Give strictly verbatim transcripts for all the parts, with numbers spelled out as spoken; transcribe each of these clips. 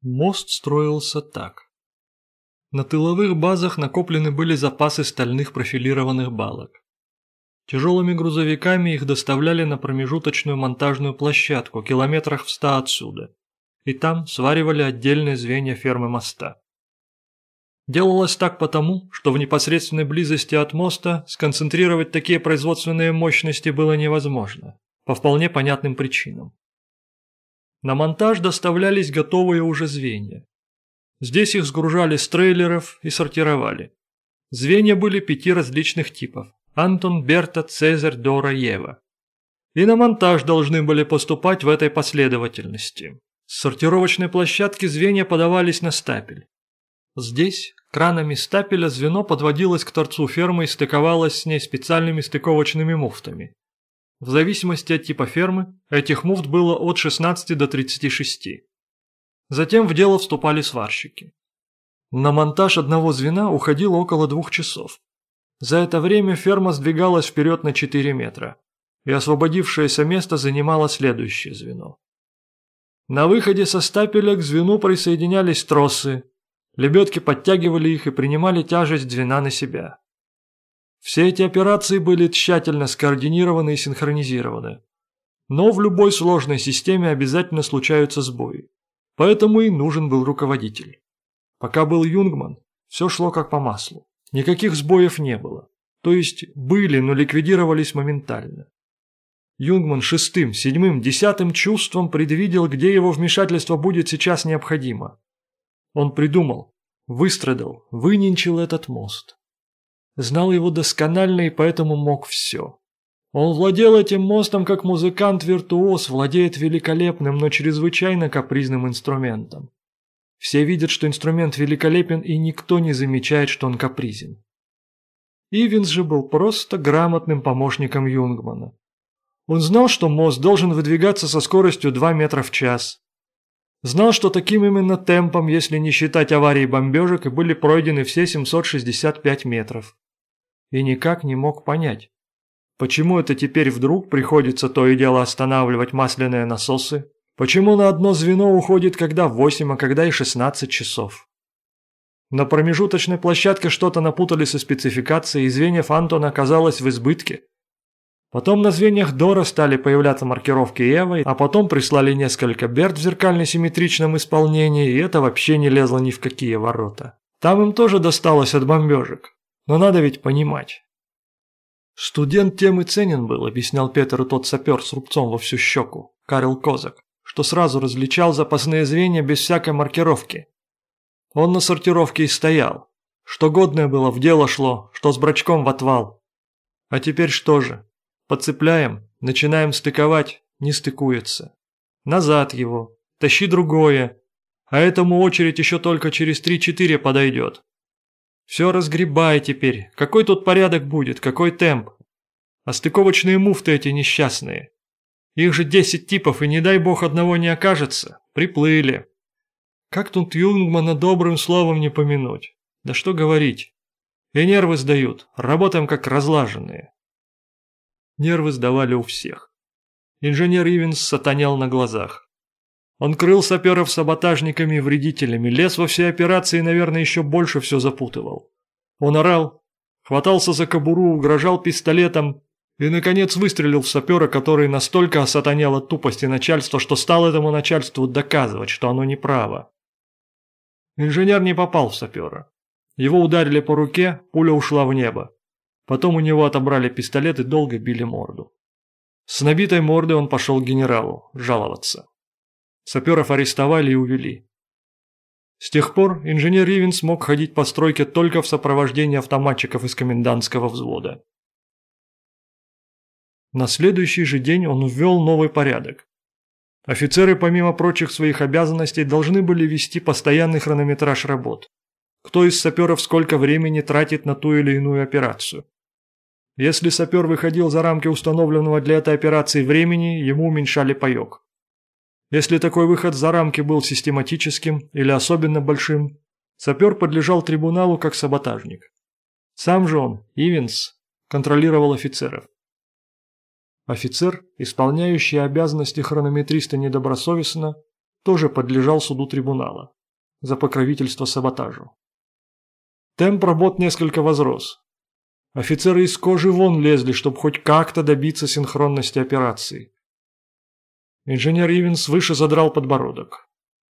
Мост строился так. На тыловых базах накоплены были запасы стальных профилированных балок. Тяжелыми грузовиками их доставляли на промежуточную монтажную площадку километрах в ста отсюда, и там сваривали отдельные звенья фермы моста. Делалось так потому, что в непосредственной близости от моста сконцентрировать такие производственные мощности было невозможно, по вполне понятным причинам. На монтаж доставлялись готовые уже звенья. Здесь их сгружали с трейлеров и сортировали. Звенья были пяти различных типов: Антон, Берта, Цезарь, Дора, Ева. И на монтаж должны были поступать в этой последовательности. С сортировочной площадки звенья подавались на стапель. Здесь кранами стапеля звено подводилось к торцу фермы и стыковалось с ней специальными стыковочными муфтами. В зависимости от типа фермы, этих муфт было от шестнадцати до тридцати шести. Затем в дело вступали сварщики. На монтаж одного звена уходило около двух часов. За это время ферма сдвигалась вперед на четыре метра, и освободившееся место занимало следующее звено. На выходе со стапеля к звену присоединялись тросы, лебедки подтягивали их и принимали тяжесть звена на себя. Все эти операции были тщательно скоординированы и синхронизированы. Но в любой сложной системе обязательно случаются сбои, поэтому и нужен был руководитель. Пока был Юнгман, все шло как по маслу. Никаких сбоев не было. То есть были, но ликвидировались моментально. Юнгман шестым, седьмым, десятым чувством предвидел, где его вмешательство будет сейчас необходимо. Он придумал, выстрадал, выненчил этот мост. Знал его досконально и поэтому мог все. Он владел этим мостом как музыкант-виртуоз владеет великолепным, но чрезвычайно капризным инструментом. Все видят, что инструмент великолепен, и никто не замечает, что он капризен. Ивенс же был просто грамотным помощником Юнгмана. Он знал, что мост должен выдвигаться со скоростью два метра в час. Знал, что таким именно темпом, если не считать аварий и бомбежек, и были пройдены все семьсот шестьдесят пять метров. И никак не мог понять, почему это теперь вдруг приходится то и дело останавливать масляные насосы, почему на одно звено уходит когда восемь, а когда и шестнадцать часов. На промежуточной площадке что-то напутали со спецификацией, и звеньев Антона оказалось в избытке. Потом на звеньях Дора стали появляться маркировки Евы, а потом прислали несколько Берт в зеркально-симметричном исполнении, и это вообще не лезло ни в какие ворота. Там им тоже досталось от бомбежек, но надо ведь понимать. «Студент тем и ценен был», — объяснял Петеру тот сапер с рубцом во всю щеку, Карел Козак, что сразу различал запасные звенья без всякой маркировки. Он на сортировке и стоял. Что годное было, в дело шло, что с брачком в отвал. А теперь что же? Подцепляем, начинаем стыковать, не стыкуется. Назад его, тащи другое, а этому очередь еще только через три-четыре подойдет. Все разгребай теперь, какой тут порядок будет, какой темп? А стыковочные муфты эти несчастные. Их же десять типов, и не дай бог одного не окажется, приплыли. Как тут Юнгмана добрым словом не помянуть? Да что говорить. И нервы сдают, работаем как разлаженные. Нервы сдавали у всех. Инженер Ивенс сатанел на глазах. Он крыл саперов саботажниками и вредителями, лез во все операции и, наверное, еще больше все запутывал. Он орал, хватался за кобуру, угрожал пистолетом и, наконец, выстрелил в сапера, который настолько осатанел от тупости начальства, что стал этому начальству доказывать, что оно неправо. Инженер не попал в сапера. Его ударили по руке, пуля ушла в небо. Потом у него отобрали пистолет и долго били морду. С набитой мордой он пошел к генералу жаловаться. Саперов арестовали и увели. С тех пор инженер Ивенс мог ходить по стройке только в сопровождении автоматчиков из комендантского взвода. На следующий же день он ввел новый порядок. Офицеры, помимо прочих своих обязанностей, должны были вести постоянный хронометраж работ. Кто из саперов сколько времени тратит на ту или иную операцию. Если сапер выходил за рамки установленного для этой операции времени, ему уменьшали паёк. Если такой выход за рамки был систематическим или особенно большим, сапер подлежал трибуналу как саботажник. Сам же он, Ивенс, контролировал офицеров. Офицер, исполняющий обязанности хронометриста недобросовестно, тоже подлежал суду трибунала. за покровительство саботажу. Темп работ несколько возрос. Офицеры из кожи вон лезли, чтобы хоть как-то добиться синхронности операции. Инженер Ивенс выше задрал подбородок.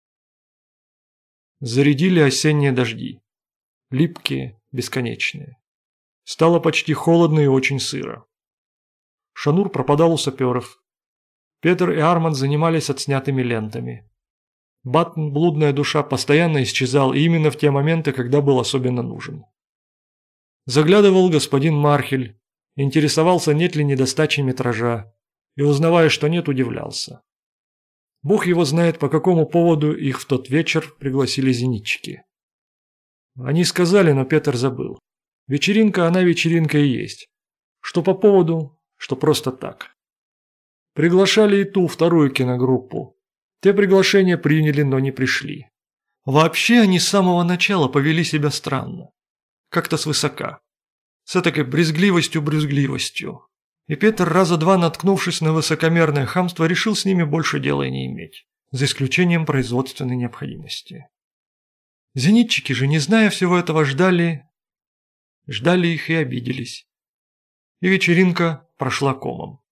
Зарядили осенние дожди. Липкие, бесконечные. Стало почти холодно и очень сыро. Шанур пропадал у саперов. Петер и Арманд занимались отснятыми лентами. Баттон, блудная душа, постоянно исчезал именно в те моменты, когда был особенно нужен. Заглядывал господин Мархель, интересовался, нет ли недостачи метража, и, узнавая, что нет, удивлялся. Бог его знает, по какому поводу их в тот вечер пригласили зенитчики. Они сказали, но Петр забыл. Вечеринка, она вечеринка и есть. Что по поводу, что просто так. Приглашали и ту, вторую киногруппу. Те приглашения приняли, но не пришли. Вообще они с самого начала повели себя странно. Как-то свысока. С этакой брезгливостью-брюзгливостью. И Петр, раза два наткнувшись на высокомерное хамство, решил с ними больше дела и не иметь. За исключением производственной необходимости. Зенитчики же, не зная всего этого, ждали... Ждали их и обиделись. И вечеринка прошла комом.